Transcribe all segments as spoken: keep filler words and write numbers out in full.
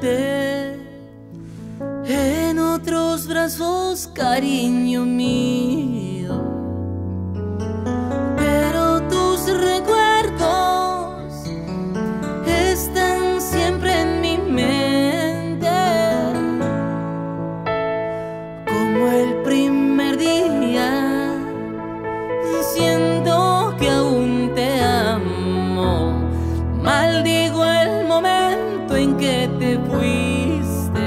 olvidarte en otros brazos, cariño mío. Pero tus recuerdos están siempre en mi mente, como el primer día. Siento que aún te amo, maldigo el momento en que te fuiste.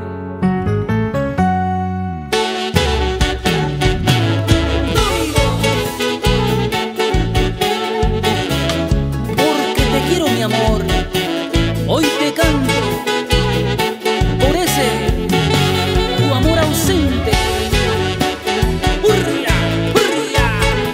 Porque te quiero, mi amor, hoy te canto por ese tu amor ausente. ¡Hurria! ¡Hurria!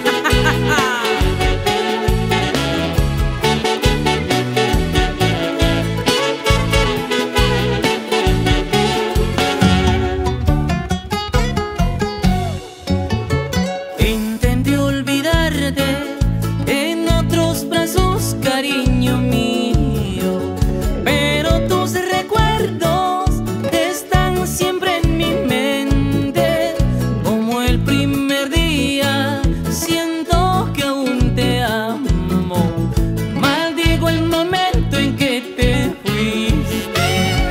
Intenté olvidarte en otros brazos, cariño mío, pero tus recuerdos están siempre en mi mente, como el primer día. Siento que aún te amo, maldigo el momento en que te fuiste.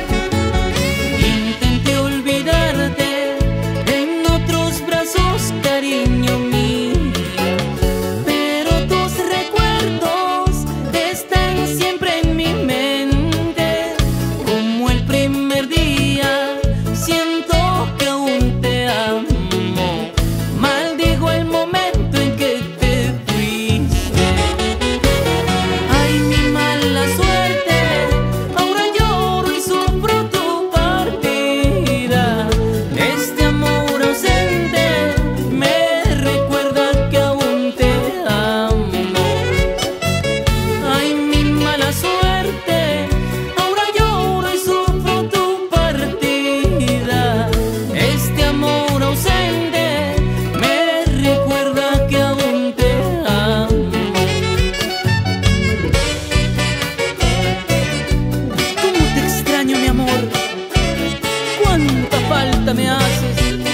Intenté olvidarte en otros brazos, cariño mío, pero tus recuerdos están siempre en mi mente, como el primer día. Siento que aún te amo, maldigo el momento en que te fuiste. Ay, mi mala suerte, ahora lloro y sufro tu partida. Este amor ausente me recuerda que aún te amo. Ay, mi mala suerte, ahora lloro y sufro tu partida. Este amor ausente me recuerda que aún te amo. ¿Cómo te extraño, mi amor? ¿Cuánta falta me haces?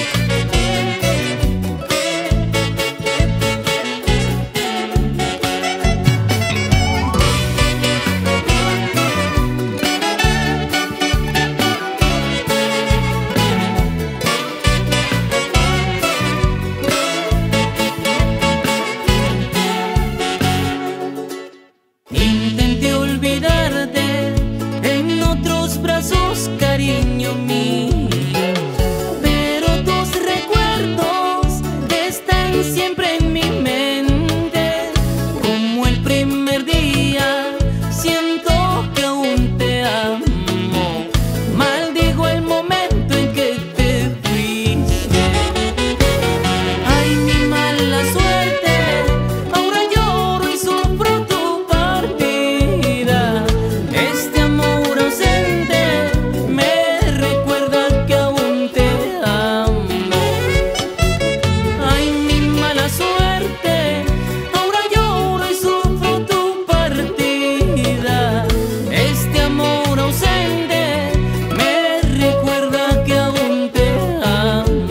Intenté olvidarte en otros brazos, cariño mío, pero tus recuerdos están siempre en mi mente, como el primer día. Siento que aún te amo, maldigo el momento en que te fuiste. Ay, mi mala suerte, ahora lloro y sufro tu partida. Este amor ausente me recuerda que aún te amo. Ay, mi mala suerte, ahora lloro y sufro tu partida. Este amor ausente me recuerda que aún te amo.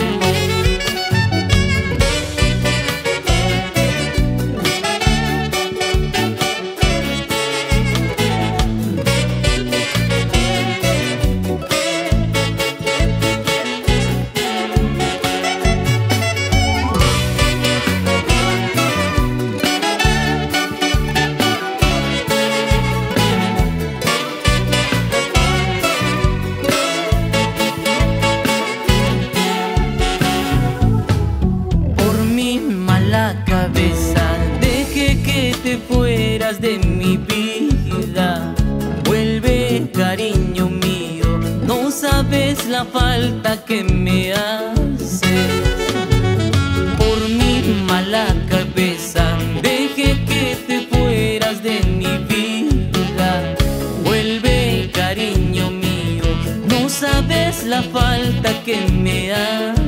Por mi mala cabeza dejé que te fueras de mi vida. Vuelve, cariño mío, no sabes la falta que me haces. Por mi mala cabeza dejé que te fueras de mi vida. Vuelve, cariño mío, no sabes la falta que me haces.